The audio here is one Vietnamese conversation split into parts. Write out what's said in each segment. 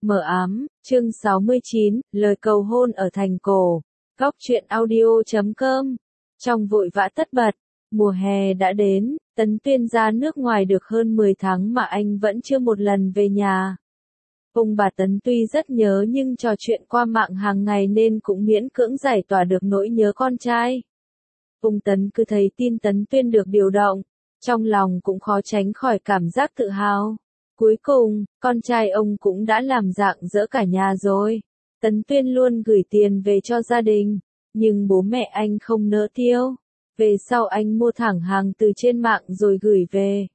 Mờ ám, chương 69, lời cầu hôn ở thành cổ. Góc truyện audio.com. Trong vội vã tất bật, mùa hè đã đến, Tấn Tuyên ra nước ngoài được hơn 10 tháng mà anh vẫn chưa một lần về nhà. Ông bà Tấn tuy rất nhớ nhưng trò chuyện qua mạng hàng ngày nên cũng miễn cưỡng giải tỏa được nỗi nhớ con trai. Ông Tấn cứ thấy tin Tấn Tuyên được điều động, trong lòng cũng khó tránh khỏi cảm giác tự hào. Cuối cùng, con trai ông cũng đã làm rạng rỡ cả nhà rồi. Tấn Tuyên luôn gửi tiền về cho gia đình, nhưng bố mẹ anh không nỡ tiêu. Về sau anh mua thẳng hàng từ trên mạng rồi gửi về.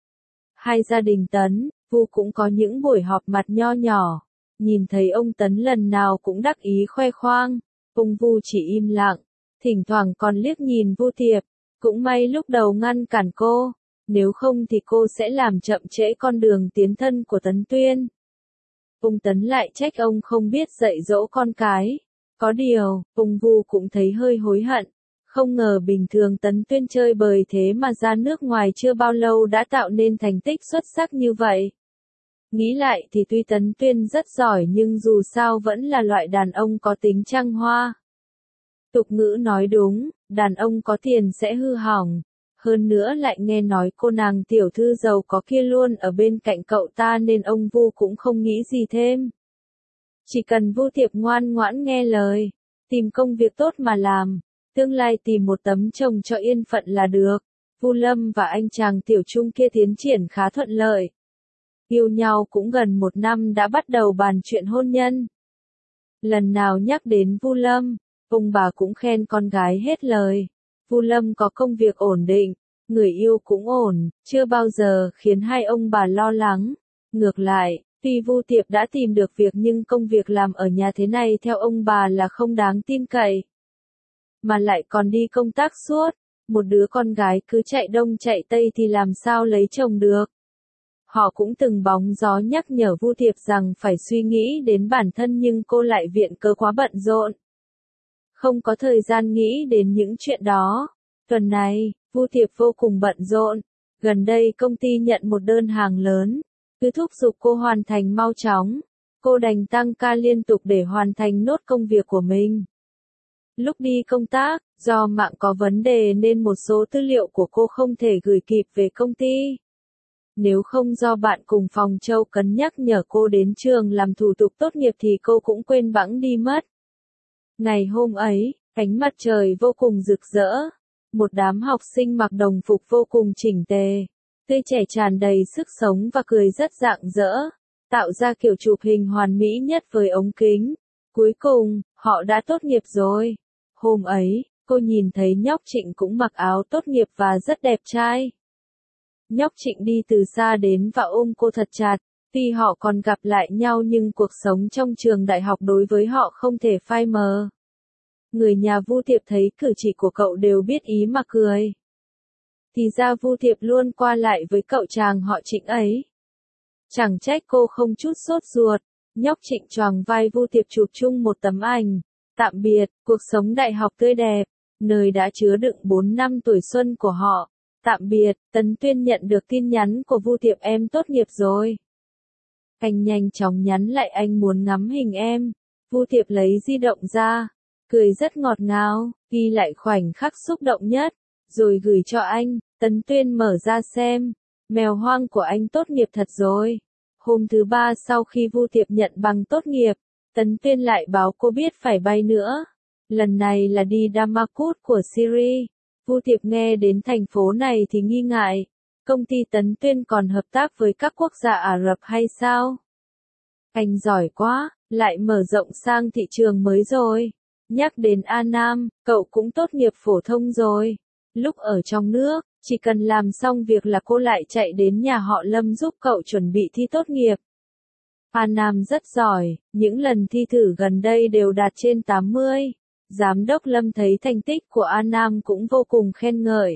Hai gia đình Tấn, Vu cũng có những buổi họp mặt nho nhỏ. Nhìn thấy ông Tấn lần nào cũng đắc ý khoe khoang, ông Vu chỉ im lặng, thỉnh thoảng còn liếc nhìn Vu Thiệp. Cũng may lúc đầu ngăn cản cô, nếu không thì cô sẽ làm chậm trễ con đường tiến thân của Tấn Tuyên. Ông Tấn lại trách ông không biết dạy dỗ con cái. Có điều, ông Vu cũng thấy hơi hối hận. Không ngờ bình thường Tấn Tuyên chơi bời thế mà ra nước ngoài chưa bao lâu đã tạo nên thành tích xuất sắc như vậy. Nghĩ lại thì tuy Tấn Tuyên rất giỏi nhưng dù sao vẫn là loại đàn ông có tính trăng hoa. Tục ngữ nói đúng, đàn ông có tiền sẽ hư hỏng. Hơn nữa lại nghe nói cô nàng tiểu thư giàu có kia luôn ở bên cạnh cậu ta nên ông Vu cũng không nghĩ gì thêm. Chỉ cần Vu Thiệp ngoan ngoãn nghe lời, tìm công việc tốt mà làm, tương lai tìm một tấm chồng cho yên phận là được. Vu Lâm và anh chàng tiểu trung kia tiến triển khá thuận lợi. Yêu nhau cũng gần 1 năm đã bắt đầu bàn chuyện hôn nhân. Lần nào nhắc đến Vu Lâm, ông bà cũng khen con gái hết lời. Vu Lâm có công việc ổn định, người yêu cũng ổn, chưa bao giờ khiến hai ông bà lo lắng. Ngược lại, tuy Vu Thiệp đã tìm được việc nhưng công việc làm ở nhà thế này theo ông bà là không đáng tin cậy. Mà lại còn đi công tác suốt, một đứa con gái cứ chạy đông chạy tây thì làm sao lấy chồng được. Họ cũng từng bóng gió nhắc nhở Vu Thiệp rằng phải suy nghĩ đến bản thân nhưng cô lại viện cớ quá bận rộn. Không có thời gian nghĩ đến những chuyện đó. Tuần này, Vu Thiệp vô cùng bận rộn. Gần đây công ty nhận một đơn hàng lớn, cứ thúc giục cô hoàn thành mau chóng. Cô đành tăng ca liên tục để hoàn thành nốt công việc của mình. Lúc đi công tác, do mạng có vấn đề nên một số tư liệu của cô không thể gửi kịp về công ty. Nếu không do bạn cùng phòng Châu Cấn nhắc nhở cô đến trường làm thủ tục tốt nghiệp thì cô cũng quên bẵng đi mất. Ngày hôm ấy, ánh mặt trời vô cùng rực rỡ. Một đám học sinh mặc đồng phục vô cùng chỉnh tề, tươi trẻ tràn đầy sức sống và cười rất rạng rỡ, tạo ra kiểu chụp hình hoàn mỹ nhất với ống kính. Cuối cùng, họ đã tốt nghiệp rồi. Hôm ấy, cô nhìn thấy nhóc Trịnh cũng mặc áo tốt nghiệp và rất đẹp trai. Nhóc Trịnh đi từ xa đến và ôm cô thật chặt. Tuy họ còn gặp lại nhau nhưng cuộc sống trong trường đại học đối với họ không thể phai mờ. Người nhà Vu Thiệp thấy cử chỉ của cậu đều biết ý mà cười. Thì ra Vu Thiệp luôn qua lại với cậu chàng họ Trịnh ấy. Chẳng trách cô không chút sốt ruột. Nhóc Trịnh choàng vai Vu Thiệp chụp chung một tấm ảnh. Tạm biệt, cuộc sống đại học tươi đẹp, nơi đã chứa đựng 4 năm tuổi xuân của họ. Tạm biệt, Tấn Tuyên nhận được tin nhắn của Vu Thiệp em tốt nghiệp rồi. Anh nhanh chóng nhắn lại anh muốn ngắm hình em. Vu Thiệp lấy di động ra, cười rất ngọt ngào, ghi lại khoảnh khắc xúc động nhất, rồi gửi cho anh. Tấn Tuyên mở ra xem, mèo hoang của anh tốt nghiệp thật rồi. Hôm thứ 3 sau khi Vu Thiệp nhận bằng tốt nghiệp, Tấn Tuyên lại báo cô biết phải bay nữa. Lần này là đi Damascus của Syria. Vu Thiệp nghe đến thành phố này thì nghi ngại. Công ty Tấn Tuyên còn hợp tác với các quốc gia Ả Rập hay sao? Anh giỏi quá, lại mở rộng sang thị trường mới rồi. Nhắc đến A Nam, cậu cũng tốt nghiệp phổ thông rồi. Lúc ở trong nước, chỉ cần làm xong việc là cô lại chạy đến nhà họ Lâm giúp cậu chuẩn bị thi tốt nghiệp. A Nam rất giỏi, những lần thi thử gần đây đều đạt trên 80. Giám đốc Lâm thấy thành tích của A Nam cũng vô cùng khen ngợi.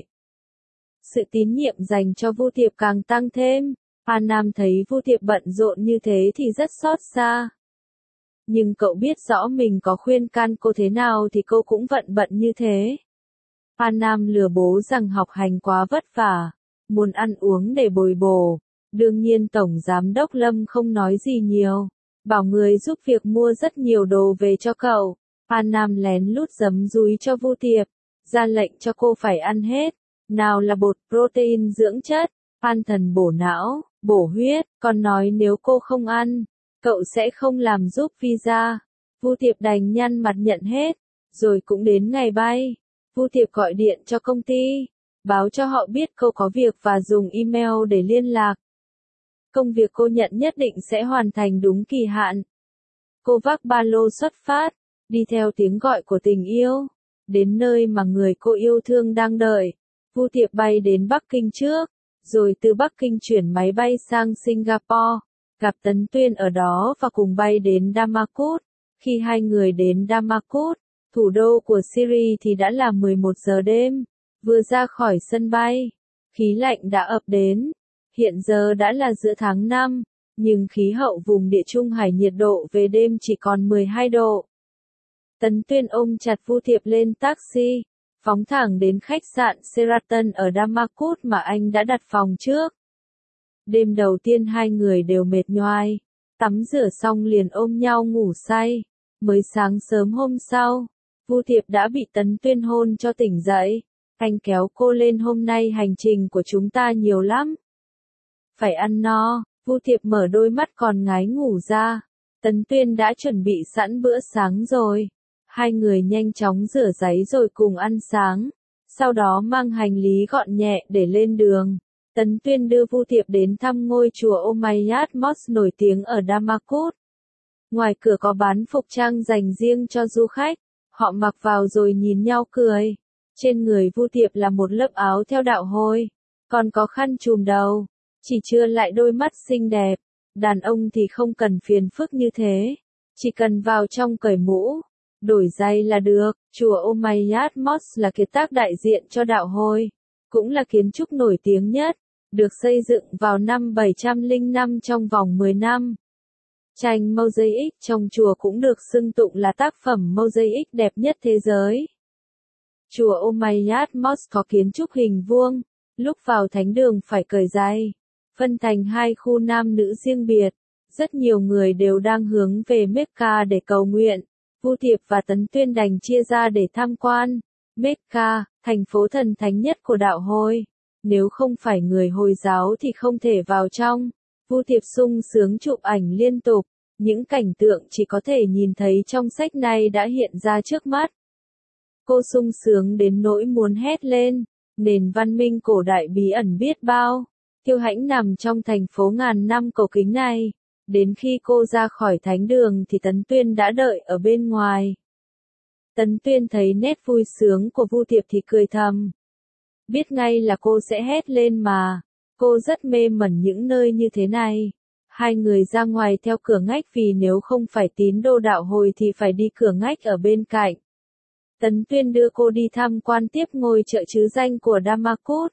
Sự tín nhiệm dành cho Vu Thiệp càng tăng thêm. A Nam thấy Vu Thiệp bận rộn như thế thì rất xót xa. Nhưng cậu biết rõ mình có khuyên can cô thế nào thì cô cũng vẫn bận như thế. A Nam lừa bố rằng học hành quá vất vả, muốn ăn uống để bồi bổ. Đương nhiên Tổng Giám đốc Lâm không nói gì nhiều. bảo người giúp việc mua rất nhiều đồ về cho cậu. An Nam lén lút giấm dúi cho Vu Tiệp, ra lệnh cho cô phải ăn hết. Nào là bột protein dưỡng chất, an thần bổ não, bổ huyết, còn nói nếu cô không ăn, cậu sẽ không làm giúp visa. Vu Tiệp đành nhăn mặt nhận hết, rồi cũng đến ngày bay. Vu Tiệp gọi điện cho công ty, báo cho họ biết cô có việc và dùng email để liên lạc. Công việc cô nhận nhất định sẽ hoàn thành đúng kỳ hạn. Cô vác ba lô xuất phát, đi theo tiếng gọi của tình yêu, đến nơi mà người cô yêu thương đang đợi. Vu Tiệp bay đến Bắc Kinh trước, rồi từ Bắc Kinh chuyển máy bay sang Singapore, gặp Tấn Tuyên ở đó và cùng bay đến Damascus. Khi hai người đến Damascus, thủ đô của Syria thì đã là 11 giờ đêm. Vừa ra khỏi sân bay, khí lạnh đã ập đến. Hiện giờ đã là giữa tháng 5, nhưng khí hậu vùng địa Trung Hải nhiệt độ về đêm chỉ còn 12 độ. Tấn Tuyên ôm chặt Vu Tiệp lên taxi, phóng thẳng đến khách sạn Sheraton ở Damascus mà anh đã đặt phòng trước. Đêm đầu tiên hai người đều mệt nhoài, tắm rửa xong liền ôm nhau ngủ say. Mới sáng sớm hôm sau, Vu Tiệp đã bị Tấn Tuyên hôn cho tỉnh dậy. Anh kéo cô lên, hôm nay hành trình của chúng ta nhiều lắm. Phải ăn no. Vu Tiệp mở đôi mắt còn ngái ngủ ra. Tấn Tuyên đã chuẩn bị sẵn bữa sáng rồi. Hai người nhanh chóng rửa ráy rồi cùng ăn sáng. Sau đó mang hành lý gọn nhẹ để lên đường. Tấn Tuyên đưa Vu Tiệp đến thăm ngôi chùa Umayyad Mosque nổi tiếng ở Damascus. Ngoài cửa có bán phục trang dành riêng cho du khách. Họ mặc vào rồi nhìn nhau cười. Trên người Vu Tiệp là một lớp áo theo đạo Hồi, còn có khăn trùm đầu. Chỉ chưa lại đôi mắt xinh đẹp. Đàn ông thì không cần phiền phức như thế. Chỉ cần vào trong cởi mũ, đổi giày là được. Chùa Umayyad Mosque là kiệt tác đại diện cho đạo Hồi, cũng là kiến trúc nổi tiếng nhất, được xây dựng vào năm 705 trong vòng 10 năm. Tranh mosaic trong chùa cũng được xưng tụng là tác phẩm mosaic đẹp nhất thế giới. Chùa Umayyad Mosque có kiến trúc hình vuông, lúc vào thánh đường phải cởi giày, phân thành hai khu nam nữ riêng biệt. Rất nhiều người đều đang hướng về Mecca để cầu nguyện. Vu Tiệp và Tấn Tuyên đành chia ra để tham quan. Mecca, thành phố thần thánh nhất của đạo Hồi. Nếu không phải người Hồi giáo thì không thể vào trong. Vu Tiệp sung sướng chụp ảnh liên tục. Những cảnh tượng chỉ có thể nhìn thấy trong sách này đã hiện ra trước mắt. Cô sung sướng đến nỗi muốn hét lên. Nền văn minh cổ đại bí ẩn biết bao, kiêu hãnh nằm trong thành phố ngàn năm cổ kính này. Đến khi cô ra khỏi thánh đường thì Tấn Tuyên đã đợi ở bên ngoài. Tấn Tuyên thấy nét vui sướng của Vu Tiệp thì cười thầm. Biết ngay là cô sẽ hét lên mà. Cô rất mê mẩn những nơi như thế này. Hai người ra ngoài theo cửa ngách vì nếu không phải tín đồ đạo Hồi thì phải đi cửa ngách ở bên cạnh. Tấn Tuyên đưa cô đi tham quan tiếp ngôi chợ trứ danh của Damascus.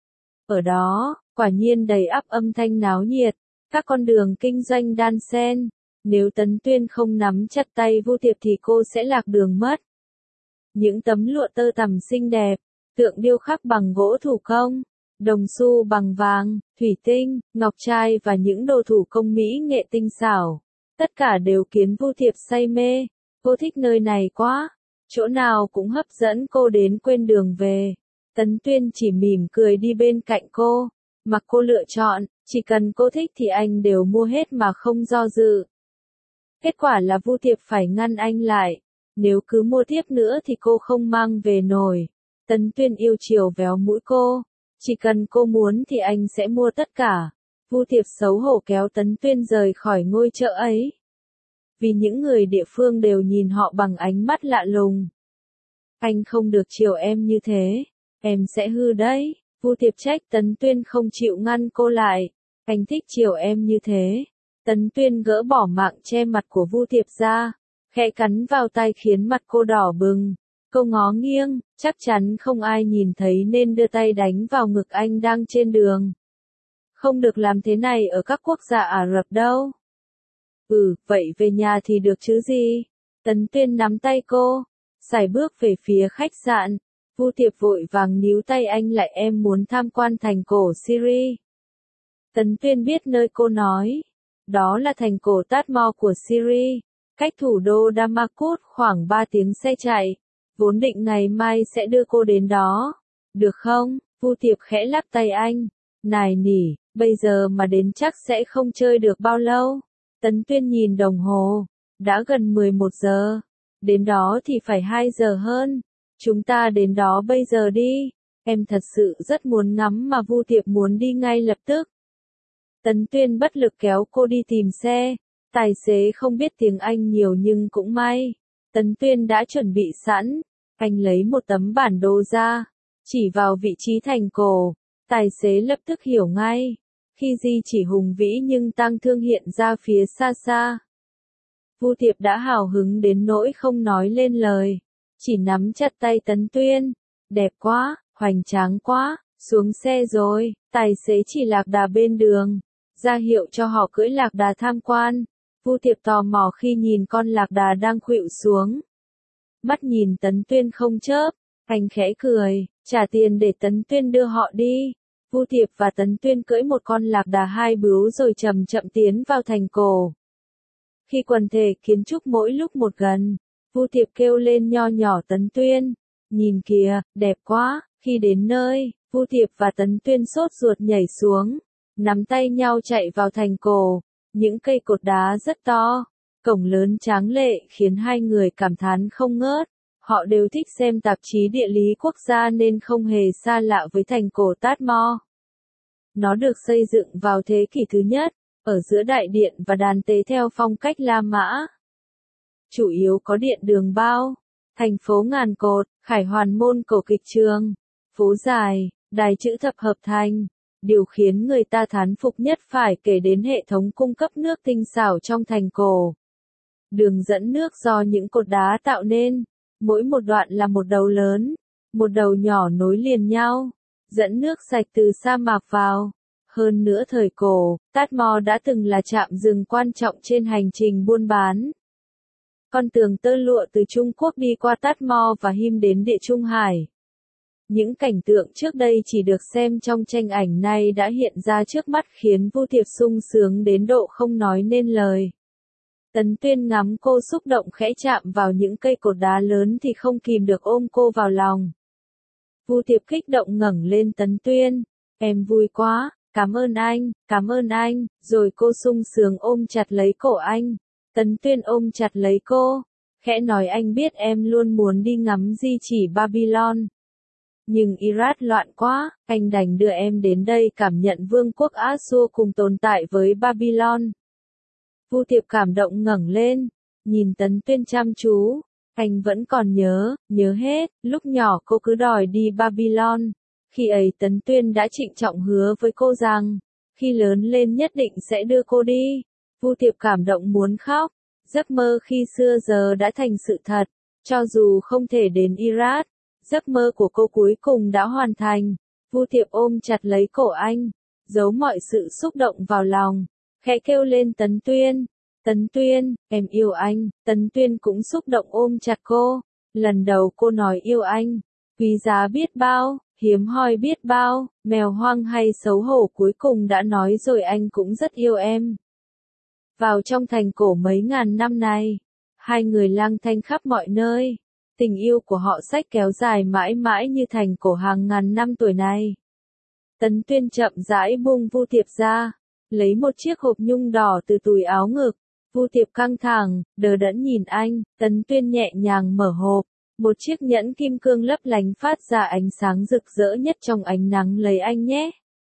Ở đó, quả nhiên đầy ắp âm thanh náo nhiệt, các con đường kinh doanh đan xen. Nếu Tấn Tuyên không nắm chặt tay Vu Tiệp thì cô sẽ lạc đường mất. Những tấm lụa tơ tằm xinh đẹp, tượng điêu khắc bằng gỗ thủ công, đồng xu bằng vàng, thủy tinh, ngọc trai và những đồ thủ công mỹ nghệ tinh xảo. Tất cả đều khiến Vu Tiệp say mê. Cô thích nơi này quá. Chỗ nào cũng hấp dẫn cô đến quên đường về. Tấn Tuyên chỉ mỉm cười đi bên cạnh cô. Mặc cô lựa chọn, chỉ cần cô thích thì anh đều mua hết mà không do dự. Kết quả là Vu Tiệp phải ngăn anh lại. Nếu cứ mua tiếp nữa thì cô không mang về nổi. Tấn Tuyên yêu chiều véo mũi cô. Chỉ cần cô muốn thì anh sẽ mua tất cả. Vu Tiệp xấu hổ kéo Tấn Tuyên rời khỏi ngôi chợ ấy. Vì những người địa phương đều nhìn họ bằng ánh mắt lạ lùng. Anh không được chiều em như thế, em sẽ hư đấy. Vu Tiệp trách Tấn Tuyên không chịu ngăn cô lại. Anh thích chiều em như thế. Tấn Tuyên gỡ bỏ mạng che mặt của Vu Tiệp ra, khẽ cắn vào tay khiến mặt cô đỏ bừng. Cô ngó nghiêng, chắc chắn không ai nhìn thấy nên đưa tay đánh vào ngực anh đang trên đường. Không được làm thế này ở các quốc gia Ả Rập đâu. Vậy về nhà thì được chứ gì? Tấn Tuyên nắm tay cô, sải bước về phía khách sạn. Vu Tiệp vội vàng níu tay anh lại, em muốn tham quan thành cổ Syria. Tấn Tuyên biết nơi cô nói. Đó là thành cổ Tadmor của Syria, cách thủ đô Damascus khoảng 3 tiếng xe chạy. Vốn định ngày mai sẽ đưa cô đến đó. Được không? Vu Tiệp khẽ lắc tay anh. Nài nỉ, bây giờ mà đến chắc sẽ không chơi được bao lâu. Tấn Tuyên nhìn đồng hồ. Đã gần 11 giờ. Đến đó thì phải 2 giờ hơn. Chúng ta đến đó bây giờ đi. Em thật sự rất muốn ngắm mà Vu Tiệp muốn đi ngay lập tức. Tấn Tuyên bất lực kéo cô đi tìm xe. Tài xế không biết tiếng Anh nhiều nhưng cũng may. Tấn Tuyên đã chuẩn bị sẵn. Anh lấy một tấm bản đồ ra. Chỉ vào vị trí thành cổ. Tài xế lập tức hiểu ngay. Khi Di chỉ hùng vĩ nhưng tang thương hiện ra phía xa xa. Vu Tiệp đã hào hứng đến nỗi không nói lên lời. Chỉ nắm chặt tay Tấn Tuyên. Đẹp quá, hoành tráng quá, xuống xe rồi. Tài xế chỉ lạc đà bên đường. Ra hiệu cho họ cưỡi lạc đà tham quan. Vu Tiệp tò mò khi nhìn con lạc đà đang khuỵu xuống. Mắt nhìn Tấn Tuyên không chớp. Anh khẽ cười, trả tiền để Tấn Tuyên đưa họ đi. Vu Tiệp và Tấn Tuyên cưỡi một con lạc đà hai bướu rồi chậm chậm tiến vào thành cổ. Khi quần thể kiến trúc mỗi lúc một gần, Vu Tiệp kêu lên nho nhỏ Tấn Tuyên. Nhìn kìa, đẹp quá. Khi đến nơi, Vu Tiệp và Tấn Tuyên sốt ruột nhảy xuống, nắm tay nhau chạy vào thành cổ. Những cây cột đá rất to, cổng lớn tráng lệ khiến hai người cảm thán không ngớt. Họ đều thích xem tạp chí địa lý quốc gia nên không hề xa lạ với thành cổ Tadmor. Nó được xây dựng vào thế kỷ thứ nhất, ở giữa đại điện và đàn tế theo phong cách La Mã. Chủ yếu có điện đường bao, thành phố ngàn cột, khải hoàn môn cổ kịch trường, phố dài, đài chữ thập hợp thành. Điều khiến người ta thán phục nhất phải kể đến hệ thống cung cấp nước tinh xảo trong thành cổ. Đường dẫn nước do những cột đá tạo nên, mỗi một đoạn là một đầu lớn, một đầu nhỏ nối liền nhau, dẫn nước sạch từ sa mạc vào. Hơn nữa thời cổ, Tadmor đã từng là trạm dừng quan trọng trên hành trình buôn bán. Con tường tơ lụa từ Trung Quốc đi qua Tadmor và Him đến Địa Trung Hải. Những cảnh tượng trước đây chỉ được xem trong tranh ảnh nay đã hiện ra trước mắt khiến Vu Tiệp sung sướng đến độ không nói nên lời. Tấn Tuyên ngắm cô xúc động khẽ chạm vào những cây cột đá lớn thì không kìm được ôm cô vào lòng. Vu Tiệp kích động ngẩng lên Tấn Tuyên. Em vui quá, cảm ơn anh, rồi cô sung sướng ôm chặt lấy cổ anh. Tấn Tuyên ôm chặt lấy cô, khẽ nói anh biết em luôn muốn đi ngắm di chỉ Babylon. Nhưng Iraq loạn quá, anh đành đưa em đến đây cảm nhận vương quốc Assur cùng tồn tại với Babylon. Vu Tiệp cảm động ngẩng lên, nhìn Tấn Tuyên chăm chú. Anh vẫn còn nhớ hết, lúc nhỏ cô cứ đòi đi Babylon. Khi ấy Tấn Tuyên đã trịnh trọng hứa với cô rằng, khi lớn lên nhất định sẽ đưa cô đi. Vu Tiệp cảm động muốn khóc, giấc mơ khi xưa giờ đã thành sự thật. Cho dù không thể đến Iraq, giấc mơ của cô cuối cùng đã hoàn thành. Vu Tiệp ôm chặt lấy cổ anh, giấu mọi sự xúc động vào lòng, khẽ kêu lên Tấn Tuyên. Tấn Tuyên, em yêu anh. Tấn Tuyên cũng xúc động ôm chặt cô. Lần đầu cô nói yêu anh, quý giá biết bao, hiếm hoi biết bao, mèo hoang hay xấu hổ cuối cùng đã nói rồi anh cũng rất yêu em. Vào trong thành cổ mấy ngàn năm này, hai người lang thang khắp mọi nơi. Tình yêu của họ sách kéo dài mãi mãi như thành cổ hàng ngàn năm tuổi này. Tấn Tuyên chậm rãi buông Vu Tiệp ra, lấy một chiếc hộp nhung đỏ từ túi áo ngực. Vu Tiệp căng thẳng, đờ đẫn nhìn anh. Tấn Tuyên nhẹ nhàng mở hộp. Một chiếc nhẫn kim cương lấp lánh phát ra ánh sáng rực rỡ nhất trong ánh nắng lấy anh nhé.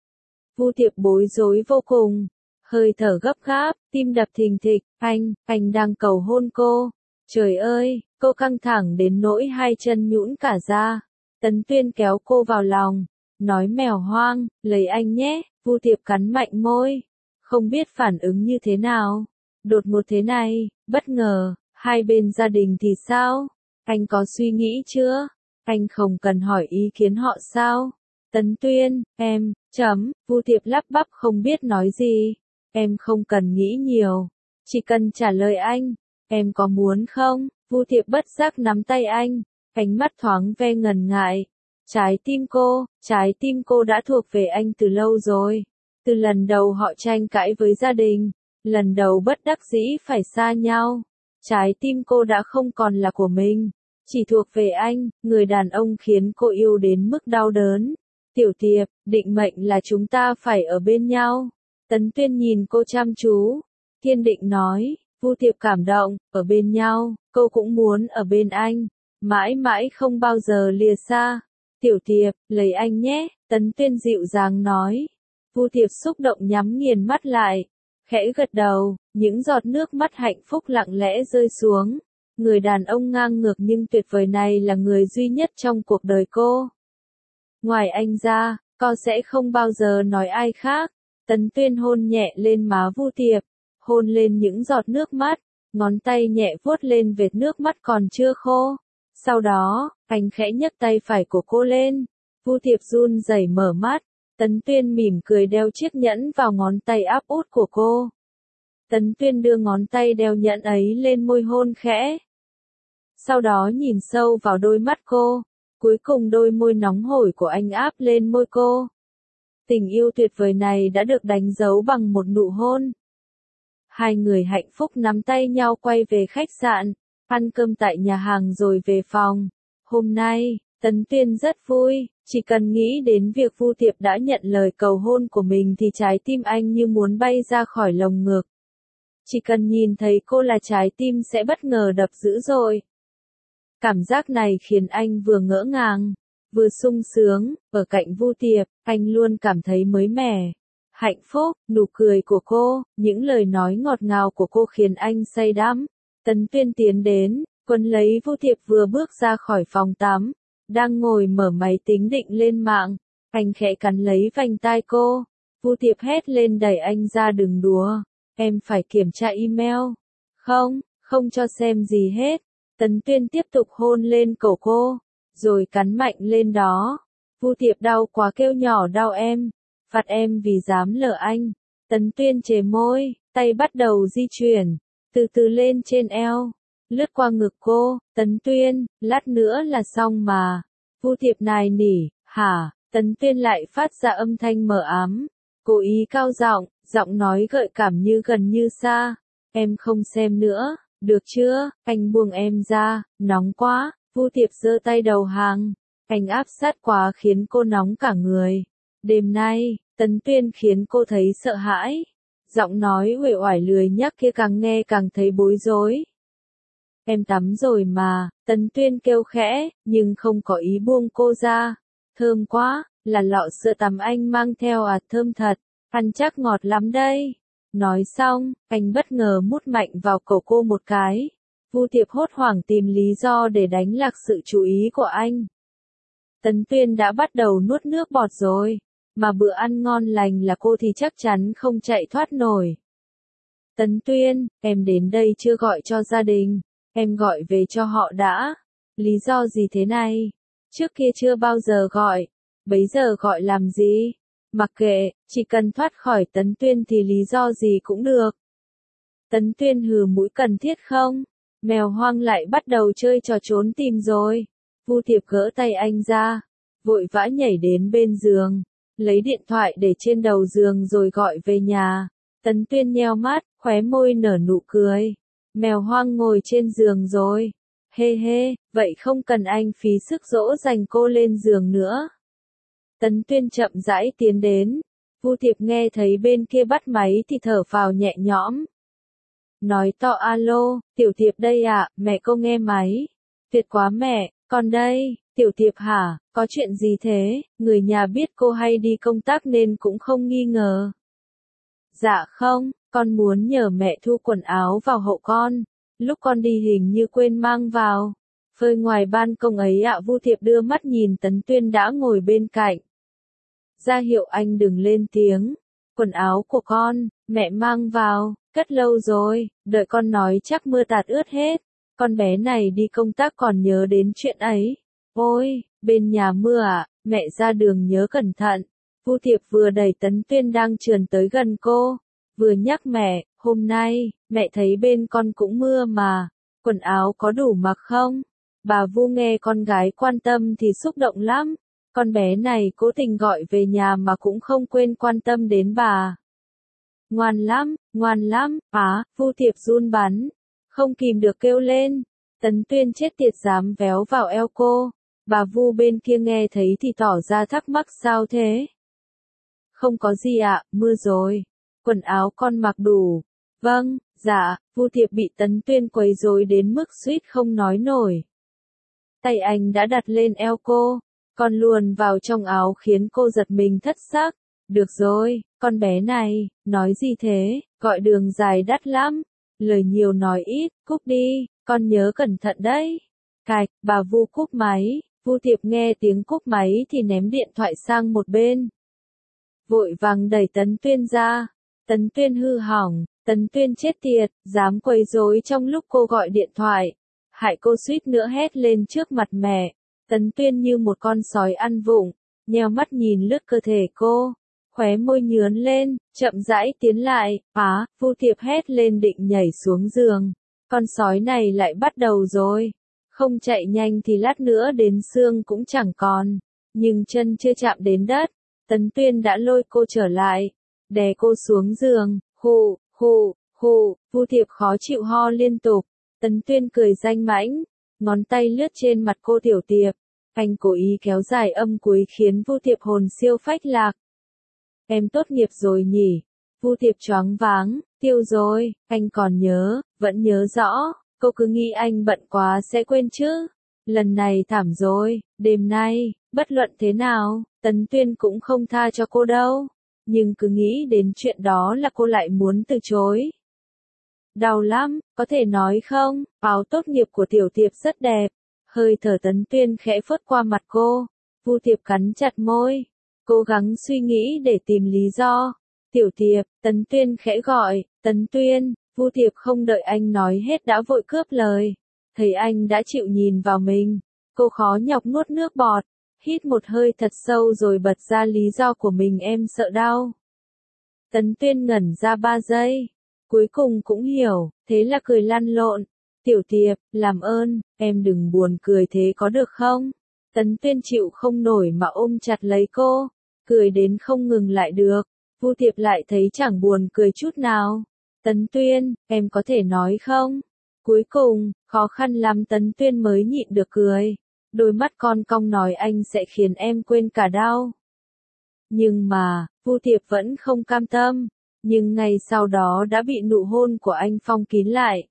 Vu Tiệp bối rối vô cùng, hơi thở gấp gáp, tim đập thình thịch. Anh đang cầu hôn cô. Trời ơi, cô căng thẳng đến nỗi hai chân nhũn cả ra. Tấn Tuyên kéo cô vào lòng, nói mèo hoang, lấy anh nhé. Vu Tiệp cắn mạnh môi, không biết phản ứng như thế nào. Đột ngột thế này, bất ngờ, hai bên gia đình thì sao? Anh có suy nghĩ chưa? Anh không cần hỏi ý kiến họ sao? Tấn Tuyên, Vu Tiệp lắp bắp không biết nói gì. Em không cần nghĩ nhiều, chỉ cần trả lời anh. Em có muốn không? Vu Tiệp bất giác nắm tay anh, ánh mắt thoáng ve ngần ngại. Trái tim cô đã thuộc về anh từ lâu rồi. Từ lần đầu họ tranh cãi với gia đình, Lần đầu bất đắc dĩ phải xa nhau. Trái tim cô đã không còn là của mình, chỉ thuộc về anh, người đàn ông khiến cô yêu đến mức đau đớn. Tiểu Tiệp, định mệnh là chúng ta phải ở bên nhau. Tấn Tuyên nhìn cô chăm chú, kiên định nói. Vu Tiệp cảm động, ở bên nhau, cô cũng muốn ở bên anh, mãi mãi không bao giờ lìa xa. Tiểu Tiệp, lấy anh nhé, Tấn Tuyên dịu dàng nói. Vu Tiệp xúc động nhắm nghiền mắt lại, khẽ gật đầu, những giọt nước mắt hạnh phúc lặng lẽ rơi xuống. Người đàn ông ngang ngược nhưng tuyệt vời này là người duy nhất trong cuộc đời cô. Ngoài anh ra, cô sẽ không bao giờ nói ai khác. Tấn Tuyên hôn nhẹ lên má Vu Tiệp, hôn lên những giọt nước mắt, ngón tay nhẹ vuốt lên vệt nước mắt còn chưa khô. Sau đó, anh khẽ nhấc tay phải của cô lên. Vu Tiệp run rẩy mở mắt. Tấn Tuyên mỉm cười đeo chiếc nhẫn vào ngón tay áp út của cô. Tấn Tuyên đưa ngón tay đeo nhẫn ấy lên môi hôn khẽ. Sau đó nhìn sâu vào đôi mắt cô. Cuối cùng đôi môi nóng hổi của anh áp lên môi cô. Tình yêu tuyệt vời này đã được đánh dấu bằng một nụ hôn. Hai người hạnh phúc nắm tay nhau quay về khách sạn, ăn cơm tại nhà hàng rồi về phòng. Hôm nay, Tấn Tuyên rất vui, chỉ cần nghĩ đến việc Vu Tiệp đã nhận lời cầu hôn của mình thì trái tim anh như muốn bay ra khỏi lồng ngực. Chỉ cần nhìn thấy cô là trái tim sẽ bất ngờ đập dữ dội. Cảm giác này khiến anh vừa ngỡ ngàng, vừa sung sướng, ở cạnh Vu Tiệp, anh luôn cảm thấy mới mẻ. Hạnh phúc, nụ cười của cô, những lời nói ngọt ngào của cô khiến anh say đắm. Tấn Tuyên tiến đến, quấn lấy Vu Tiệp vừa bước ra khỏi phòng tắm, đang ngồi mở máy tính định lên mạng, anh khẽ cắn lấy vành tai cô. Vu Tiệp hét lên đẩy anh ra đừng đùa, em phải kiểm tra email. Không cho xem gì hết. Tấn Tuyên tiếp tục hôn lên cổ cô, rồi cắn mạnh lên đó. Vu Tiệp đau quá kêu nhỏ đau em. Phạt em vì dám lừa anh. Tấn Tuyên chề môi, tay bắt đầu di chuyển, từ từ lên trên eo, lướt qua ngực cô. Tấn Tuyên, lát nữa là xong mà. Vu Tiệp nài nỉ, hả? Tấn Tuyên lại phát ra âm thanh mờ ám, cố ý cao giọng, giọng nói gợi cảm như gần như xa. Em không xem nữa, được chưa? Anh buông em ra, nóng quá. Vu Tiệp giơ tay đầu hàng, anh áp sát quá khiến cô nóng cả người. Đêm nay, Tấn Tuyên khiến cô thấy sợ hãi. Giọng nói uể oải lười nhác kia càng nghe càng thấy bối rối. Em tắm rồi mà, Tấn Tuyên kêu khẽ, nhưng không có ý buông cô ra. Thơm quá, là lọ sữa tắm anh mang theo à, thơm thật, ăn chắc ngọt lắm đây. Nói xong, anh bất ngờ mút mạnh vào cổ cô một cái. Vu Tiệp hốt hoảng tìm lý do để đánh lạc sự chú ý của anh. Tấn Tuyên đã bắt đầu nuốt nước bọt rồi, mà bữa ăn ngon lành là cô thì chắc chắn không chạy thoát nổi. Tấn Tuyên, em đến đây chưa gọi cho gia đình, em gọi về cho họ đã. Lý do gì thế này? Trước kia chưa bao giờ gọi, bấy giờ gọi làm gì? Mặc kệ, chỉ cần thoát khỏi Tấn Tuyên thì lý do gì cũng được. Tấn Tuyên hừ mũi cần thiết không? Mèo hoang lại bắt đầu chơi trò trốn tìm rồi. Vu Tiệp gỡ tay anh ra, vội vã nhảy đến bên giường, lấy điện thoại để trên đầu giường rồi gọi về nhà. Tấn Tuyên nheo mắt, khóe môi nở nụ cười. Mèo hoang ngồi trên giường rồi. Hê hê, vậy không cần anh phí sức dỗ dành cô lên giường nữa. Tấn Tuyên chậm rãi tiến đến. Vu Tiệp nghe thấy bên kia bắt máy thì thở phào nhẹ nhõm. Nói to alo, Tiểu Tiệp đây ạ, mẹ cô nghe máy. Tuyệt quá mẹ, con đây. Tiểu Tiệp hả, có chuyện gì thế? Người nhà biết cô hay đi công tác nên cũng không nghi ngờ. Dạ không, con muốn nhờ mẹ thu quần áo vào hộ con. Lúc con đi hình như quên mang vào. Phơi ngoài ban công ấy ạ. Vu Tiệp đưa mắt nhìn Tấn Tuyên đã ngồi bên cạnh. Ra hiệu anh đừng lên tiếng. Quần áo của con, mẹ mang vào, cất lâu rồi, đợi con nói chắc mưa tạt ướt hết. Con bé này đi công tác còn nhớ đến chuyện ấy. Ôi, bên nhà mưa à, mẹ ra đường nhớ cẩn thận. Vu Tiệp vừa đẩy Tấn Tuyên đang trườn tới gần cô, vừa nhắc mẹ, hôm nay, mẹ thấy bên con cũng mưa mà, quần áo có đủ mặc không? Bà Vu nghe con gái quan tâm thì xúc động lắm, con bé này cố tình gọi về nhà mà cũng không quên quan tâm đến bà. ngoan lắm, Vu Tiệp run bắn, không kìm được kêu lên. Tấn Tuyên chết tiệt dám véo vào eo cô. Bà Vu bên kia nghe thấy thì tỏ ra thắc mắc sao thế? Không có gì ạ, mưa rồi. Quần áo con mặc đủ. Vâng, dạ, Vu Tiệp bị Tấn Tuyên quấy rối đến mức suýt không nói nổi. Tay anh đã đặt lên eo cô, còn luồn vào trong áo khiến cô giật mình thất sắc. Được rồi, con bé này, nói gì thế, gọi đường dài đắt lắm. Lời nhiều nói ít, cúp đi, con nhớ cẩn thận đấy. Cạch, bà Vu cúp máy, Vu Tiệp nghe tiếng cúp máy thì ném điện thoại sang một bên. Vội vàng đẩy Tấn Tuyên ra. Tấn Tuyên hư hỏng, Tấn Tuyên chết tiệt, dám quấy rối trong lúc cô gọi điện thoại. Hại cô suýt nữa hét lên trước mặt mẹ. Tấn Tuyên như một con sói ăn vụng, nheo mắt nhìn lướt cơ thể cô. Khóe môi nhướn lên, chậm rãi tiến lại, Vu Tiệp hét lên định nhảy xuống giường. Con sói này lại bắt đầu rồi. Không chạy nhanh thì lát nữa đến xương cũng chẳng còn. Nhưng chân chưa chạm đến đất, Tấn Tuyên đã lôi cô trở lại, đè cô xuống giường, Vu Tiệp khó chịu ho liên tục. Tấn Tuyên cười danh mãnh, ngón tay lướt trên mặt cô Tiểu Tiệp. Anh cố ý kéo dài âm cuối khiến Vu Tiệp hồn siêu phách lạc. Em tốt nghiệp rồi nhỉ? Vu Tiệp choáng váng, tiêu rồi, anh còn nhớ, vẫn nhớ rõ, cô cứ nghĩ anh bận quá sẽ quên chứ. Lần này thảm rồi, đêm nay, bất luận thế nào, Tấn Tuyên cũng không tha cho cô đâu. Nhưng cứ nghĩ đến chuyện đó là cô lại muốn từ chối. Đau lắm, có thể nói không, áo tốt nghiệp của Tiểu Tiệp rất đẹp. Hơi thở Tấn Tuyên khẽ phớt qua mặt cô. Vu Tiệp cắn chặt môi, cố gắng suy nghĩ để tìm lý do. Tiểu Tiệp, Tấn Tuyên khẽ gọi, Tấn Tuyên. Vu Tiệp không đợi anh nói hết đã vội cướp lời. Thấy anh đã chịu nhìn vào mình, cô khó nhọc nuốt nước bọt, hít một hơi thật sâu rồi bật ra lý do của mình. Em sợ đau. Tấn Tuyên ngẩn ra 3 giây, cuối cùng cũng hiểu, thế là cười lăn lộn. Tiểu Tiệp, làm ơn, em đừng buồn cười thế có được không? Tấn Tuyên chịu không nổi mà ôm chặt lấy cô, cười đến không ngừng lại được. Vu Tiệp lại thấy chẳng buồn cười chút nào. Tấn Tuyên, em có thể nói không? Cuối cùng, khó khăn lắm Tấn Tuyên mới nhịn được cười. Đôi mắt con cong nói anh sẽ khiến em quên cả đau. Nhưng mà, Vu Tiệp vẫn không cam tâm. Nhưng ngay sau đó đã bị nụ hôn của anh phong kín lại.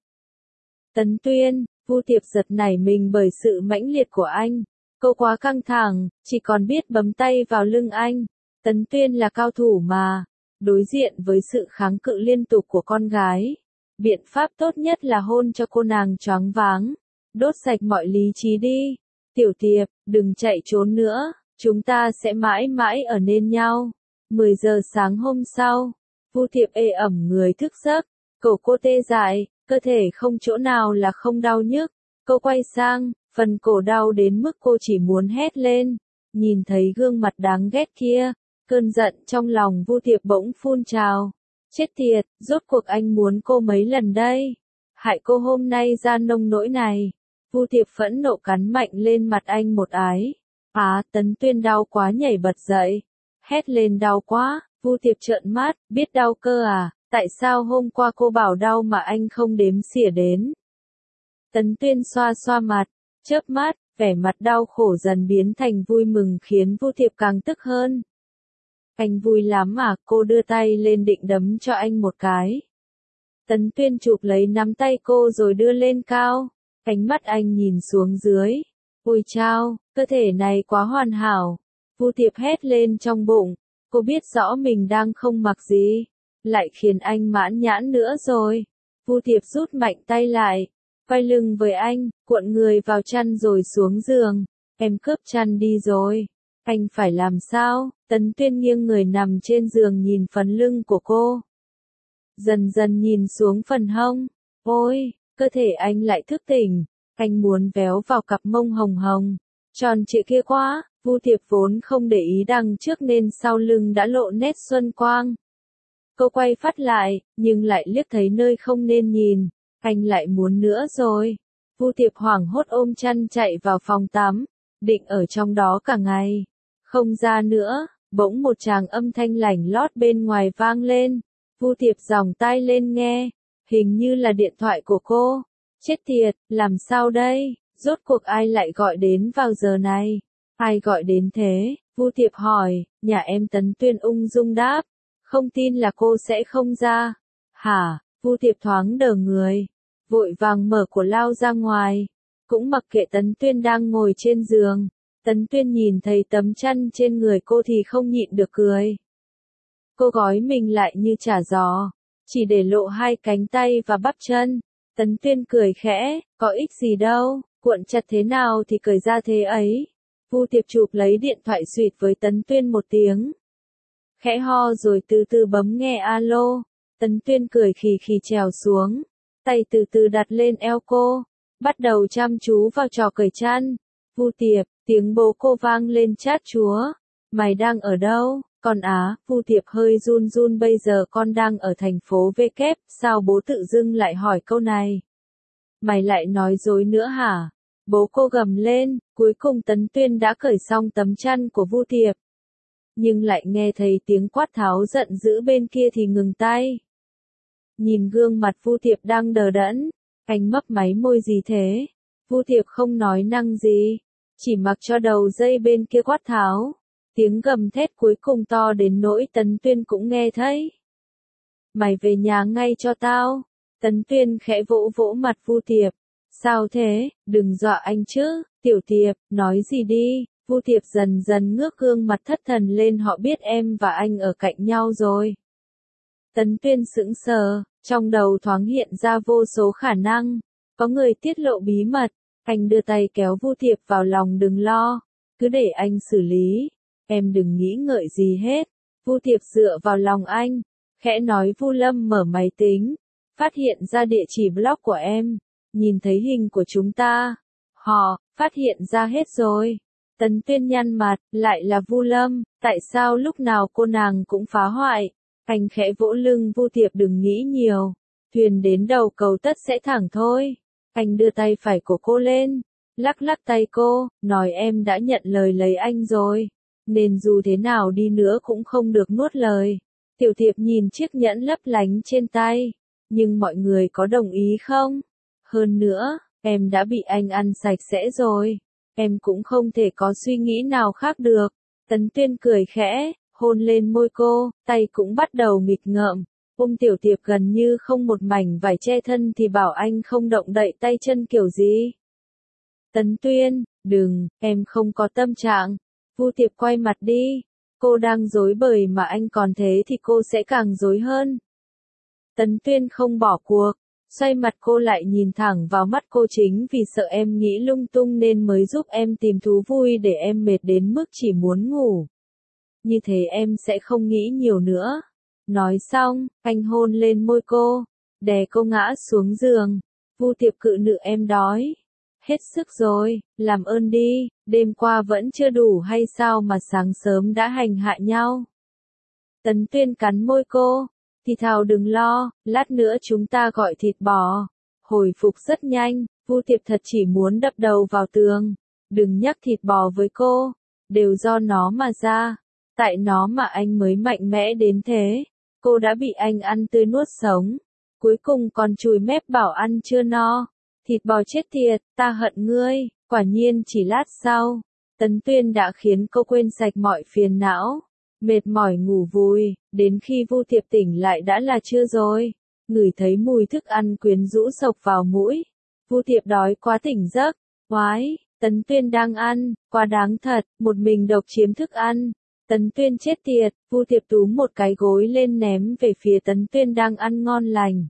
Tấn Tuyên, Vu Tiệp giật nảy mình bởi sự mãnh liệt của anh. Cô quá căng thẳng, chỉ còn biết bấm tay vào lưng anh. Tấn Tuyên là cao thủ mà. Đối diện với sự kháng cự liên tục của con gái, biện pháp tốt nhất là hôn cho cô nàng choáng váng. Đốt sạch mọi lý trí đi. Tiểu Tiệp, đừng chạy trốn nữa. Chúng ta sẽ mãi mãi ở bên nhau. 10 giờ sáng hôm sau, Vu Tiệp ê ẩm người thức giấc. Cổ cô tê dại, cơ thể không chỗ nào là không đau nhức. Cô quay sang, phần cổ đau đến mức cô chỉ muốn hét lên. Nhìn thấy gương mặt đáng ghét kia, cơn giận trong lòng Vu Tiệp bỗng phun trào. Chết tiệt, rốt cuộc anh muốn cô mấy lần đây? Hại cô hôm nay ra nông nỗi này. Vu Tiệp phẫn nộ cắn mạnh lên mặt anh một ái. Tấn Tuyên đau quá nhảy bật dậy. Hét lên đau quá, Vu Tiệp trợn mắt, biết đau cơ à? Tại sao hôm qua cô bảo đau mà anh không đếm xỉa đến? Tấn Tuyên xoa xoa mặt, chớp mắt, vẻ mặt đau khổ dần biến thành vui mừng khiến Vu Tiệp càng tức hơn. Anh vui lắm à? Cô đưa tay lên định đấm cho anh một cái. Tấn Tuyên chụp lấy nắm tay cô rồi đưa lên cao. Ánh mắt anh nhìn xuống dưới. Ôi chao, cơ thể này quá hoàn hảo. Vu Tiệp hét lên trong bụng. Cô biết rõ mình đang không mặc gì, lại khiến anh mãn nhãn nữa rồi. Vu Tiệp rút mạnh tay lại, quay lưng với anh, cuộn người vào chăn rồi xuống giường. Em cướp chăn đi rồi. Anh phải làm sao? Tấn Tuyên nghiêng người nằm trên giường nhìn phần lưng của cô. Dần dần nhìn xuống phần hông. Ôi, cơ thể anh lại thức tỉnh. Anh muốn véo vào cặp mông hồng hồng, tròn trịa kia quá. Vu Tiệp vốn không để ý đằng trước nên sau lưng đã lộ nét xuân quang. Cô quay phát lại, nhưng lại liếc thấy nơi không nên nhìn. Anh lại muốn nữa rồi. Vu Tiệp hoảng hốt ôm chăn chạy vào phòng tắm, định ở trong đó cả ngày. Không ra nữa, bỗng một tràng âm thanh lảnh lót bên ngoài vang lên. Vu Tiệp giòng tai lên nghe, hình như là điện thoại của cô. Chết tiệt, làm sao đây, rốt cuộc ai lại gọi đến vào giờ này? Ai gọi đến thế? Vu Tiệp hỏi, nhà em. Tấn Tuyên ung dung đáp, không tin là cô sẽ không ra. Hả? Vu Tiệp thoáng đờ người, vội vàng mở của lao ra ngoài, cũng mặc kệ Tấn Tuyên đang ngồi trên giường. Tấn Tuyên nhìn thấy tấm chăn trên người cô thì không nhịn được cười. Cô gói mình lại như chả giò, chỉ để lộ hai cánh tay và bắp chân. Tấn Tuyên cười khẽ, có ích gì đâu, cuộn chặt thế nào thì cởi ra thế ấy. Vu Tiệp chụp lấy điện thoại xụt với Tấn Tuyên một tiếng. Khẽ ho rồi từ từ bấm nghe alo. Tấn Tuyên cười khì khì trèo xuống, tay từ từ đặt lên eo cô, bắt đầu chăm chú vào trò cởi chăn. Vu Tiệp, tiếng bố cô vang lên chát chúa. Mày đang ở đâu? Con á, Vu Tiệp hơi run run, bây giờ con đang ở thành phố V kép, sao bố tự dưng lại hỏi câu này? Mày lại nói dối nữa hả? Bố cô gầm lên, cuối cùng Tấn Tuyên đã cởi xong tấm chăn của Vu Tiệp. Nhưng lại nghe thấy tiếng quát tháo giận dữ bên kia thì ngừng tay. Nhìn gương mặt Vu Tiệp đang đờ đẫn, anh mấp máy môi gì thế? Vu Tiệp không nói năng gì, chỉ mặc cho đầu dây bên kia quát tháo. Tiếng gầm thét cuối cùng to đến nỗi Tấn Tuyên cũng nghe thấy. Mày về nhà ngay cho tao. Tấn Tuyên khẽ vỗ vỗ mặt Vu Tiệp. Sao thế, đừng dọa anh chứ, Tiểu Tiệp, nói gì đi. Vu Tiệp dần dần ngước gương mặt thất thần lên, họ biết em và anh ở cạnh nhau rồi. Tấn Tuyên sững sờ, trong đầu thoáng hiện ra vô số khả năng. Có người tiết lộ bí mật, anh đưa tay kéo Vu Tiệp vào lòng, đừng lo, cứ để anh xử lý. Em đừng nghĩ ngợi gì hết. Vu Tiệp dựa vào lòng anh, khẽ nói Vu Lâm mở máy tính, phát hiện ra địa chỉ blog của em, nhìn thấy hình của chúng ta. Họ, phát hiện ra hết rồi. Tấn Tuyên nhăn mặt, lại là Vu Lâm, tại sao lúc nào cô nàng cũng phá hoại? Anh khẽ vỗ lưng Vu Tiệp, đừng nghĩ nhiều, thuyền đến đầu cầu tất sẽ thẳng thôi. Anh đưa tay phải của cô lên, lắc lắc tay cô, nói em đã nhận lời lấy anh rồi, nên dù thế nào đi nữa cũng không được nuốt lời. Tiểu Tiệp nhìn chiếc nhẫn lấp lánh trên tay, nhưng mọi người có đồng ý không? Hơn nữa, em đã bị anh ăn sạch sẽ rồi, em cũng không thể có suy nghĩ nào khác được. Tấn Tuyên cười khẽ, hôn lên môi cô, tay cũng bắt đầu nghịch ngợm. Tiểu Tiệp gần như không một mảnh vải che thân thì bảo anh không động đậy tay chân kiểu gì. Tấn Tuyên, đừng, em không có tâm trạng. Vu Tiệp quay mặt đi, cô đang rối bời mà anh còn thế thì cô sẽ càng rối hơn. Tấn Tuyên không bỏ cuộc, xoay mặt cô lại nhìn thẳng vào mắt cô, chính vì sợ em nghĩ lung tung nên mới giúp em tìm thú vui để em mệt đến mức chỉ muốn ngủ. Như thế em sẽ không nghĩ nhiều nữa. Nói xong, anh hôn lên môi cô, đè cô ngã xuống giường. Vu Tiệp cự nữ, em đói. Hết sức rồi, làm ơn đi, đêm qua vẫn chưa đủ hay sao mà sáng sớm đã hành hạ nhau. Tấn Tuyên cắn môi cô, thì thào đừng lo, lát nữa chúng ta gọi thịt bò. Hồi phục rất nhanh, Vu Tiệp thật chỉ muốn đập đầu vào tường. Đừng nhắc thịt bò với cô, đều do nó mà ra. Tại nó mà anh mới mạnh mẽ đến thế. Cô đã bị anh ăn tươi nuốt sống. Cuối cùng còn chùi mép bảo ăn chưa no. Thịt bò chết tiệt, ta hận ngươi. Quả nhiên chỉ lát sau, Tấn Tuyên đã khiến cô quên sạch mọi phiền não. Mệt mỏi ngủ vùi, đến khi Vu Tiệp tỉnh lại đã là trưa rồi. Ngửi thấy mùi thức ăn quyến rũ xộc vào mũi. Vu Tiệp đói quá tỉnh giấc. Oái, Tấn Tuyên đang ăn, quá đáng thật, một mình độc chiếm thức ăn. Tấn Tuyên chết tiệt. Vu Tiệp túm một cái gối lên ném về phía Tấn Tuyên đang ăn ngon lành.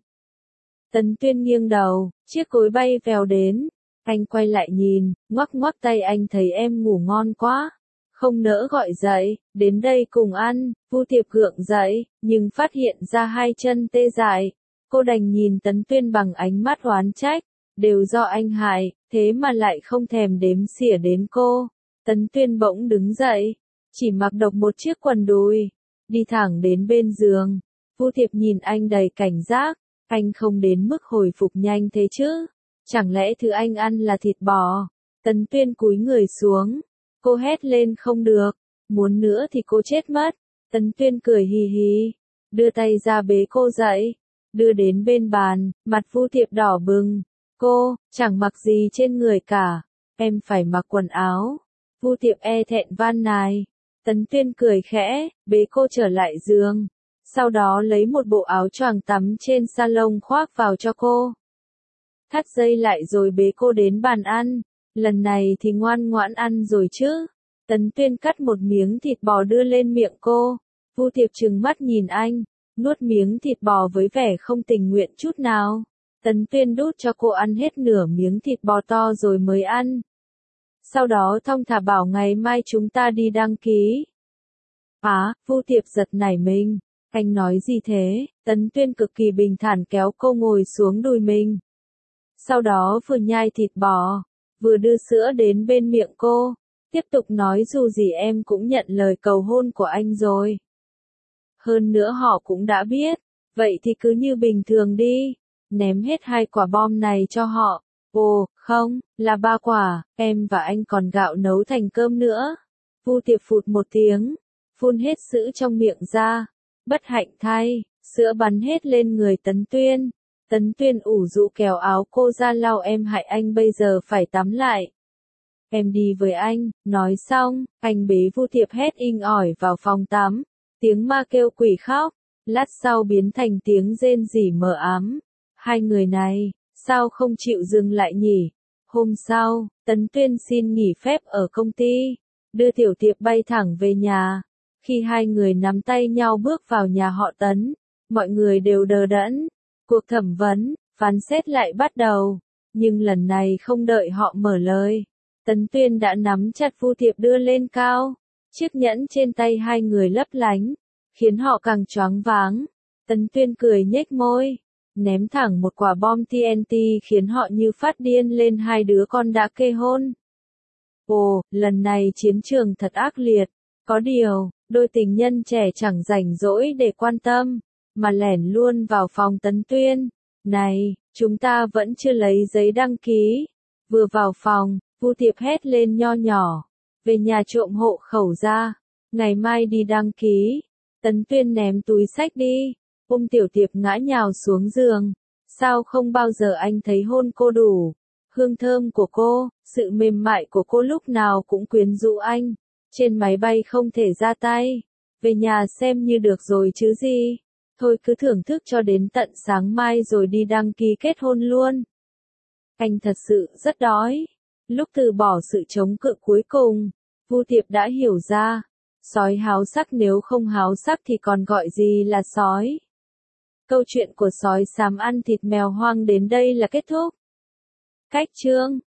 Tấn Tuyên nghiêng đầu, chiếc gối bay vèo đến. Anh quay lại nhìn, ngoắc ngoắc tay, anh thấy em ngủ ngon quá. Không nỡ gọi dậy, đến đây cùng ăn. Vu Tiệp gượng dậy, nhưng phát hiện ra hai chân tê dại. Cô đành nhìn Tấn Tuyên bằng ánh mắt oán trách. Đều do anh hại, thế mà lại không thèm đếm xỉa đến cô. Tấn Tuyên bỗng đứng dậy, chỉ mặc độc một chiếc quần đùi, đi thẳng đến bên giường. Vu Tiệp nhìn anh đầy cảnh giác, anh không đến mức hồi phục nhanh thế chứ? Chẳng lẽ thứ anh ăn là thịt bò? Tấn Tuyên cúi người xuống, cô hét lên không được, muốn nữa thì cô chết mất. Tấn Tuyên cười hì hì, đưa tay ra bế cô dậy, đưa đến bên bàn, mặt Vu Tiệp đỏ bừng. Cô, chẳng mặc gì trên người cả, em phải mặc quần áo. Vu Tiệp e thẹn van nài. Tấn Tuyên cười khẽ, bế cô trở lại giường. Sau đó lấy một bộ áo choàng tắm trên salon khoác vào cho cô. Thắt dây lại rồi bế cô đến bàn ăn. Lần này thì ngoan ngoãn ăn rồi chứ. Tấn Tuyên cắt một miếng thịt bò đưa lên miệng cô. Vu Tiệp trừng mắt nhìn anh, nuốt miếng thịt bò với vẻ không tình nguyện chút nào. Tấn Tuyên đút cho cô ăn hết nửa miếng thịt bò to rồi mới ăn. Sau đó thong thả bảo ngày mai chúng ta đi đăng ký. Vu Tiệp giật nảy mình. Anh nói gì thế? Tấn Tuyên cực kỳ bình thản kéo cô ngồi xuống đùi mình. Sau đó vừa nhai thịt bò, vừa đưa sữa đến bên miệng cô. Tiếp tục nói dù gì em cũng nhận lời cầu hôn của anh rồi. Hơn nữa họ cũng đã biết. Vậy thì cứ như bình thường đi. Ném hết 2 quả bom này cho họ. Ồ, không, là 3 quả, em và anh còn gạo nấu thành cơm nữa. Vu Tiệp phụt một tiếng, phun hết sữa trong miệng ra. Bất hạnh thay, sữa bắn hết lên người Tấn Tuyên. Tấn Tuyên ủ rũ kéo áo cô ra lau em hại anh bây giờ phải tắm lại. Em đi với anh, nói xong, anh bế Vu Tiệp hét inh ỏi vào phòng tắm. Tiếng ma kêu quỷ khóc, lát sau biến thành tiếng rên rỉ mờ ám. Hai người này, sao không chịu dừng lại nhỉ? Hôm sau, Tấn Tuyên xin nghỉ phép ở công ty, đưa Tiểu Tiệp bay thẳng về nhà. Khi hai người nắm tay nhau bước vào nhà họ Tấn, mọi người đều đờ đẫn. Cuộc thẩm vấn, phán xét lại bắt đầu. Nhưng lần này không đợi họ mở lời. Tấn Tuyên đã nắm chặt Vu Tiệp đưa lên cao. Chiếc nhẫn trên tay hai người lấp lánh, khiến họ càng choáng váng. Tấn Tuyên cười nhếch môi, ném thẳng một quả bom TNT khiến họ như phát điên lên hai đứa con đã kê hôn. Ồ, lần này chiến trường thật ác liệt. Có điều, đôi tình nhân trẻ chẳng rảnh rỗi để quan tâm, mà lẻn luôn vào phòng Tấn Tuyên. Này, chúng ta vẫn chưa lấy giấy đăng ký. Vừa vào phòng, Vu Tiệp hét lên nho nhỏ. Về nhà trộm hộ khẩu ra. Ngày mai đi đăng ký. Tấn Tuyên ném túi xách đi. Tiểu Tiệp ngã nhào xuống giường. Sao không bao giờ anh thấy hôn cô đủ? Hương thơm của cô, sự mềm mại của cô lúc nào cũng quyến rũ anh. Trên máy bay không thể ra tay. Về nhà xem như được rồi chứ gì. Thôi cứ thưởng thức cho đến tận sáng mai rồi đi đăng ký kết hôn luôn. Anh thật sự rất đói. Lúc từ bỏ sự chống cự cuối cùng, Vu Tiệp đã hiểu ra. Sói háo sắc nếu không háo sắc thì còn gọi gì là sói. Câu chuyện của sói xám ăn thịt mèo hoang đến đây là kết thúc. Cách chương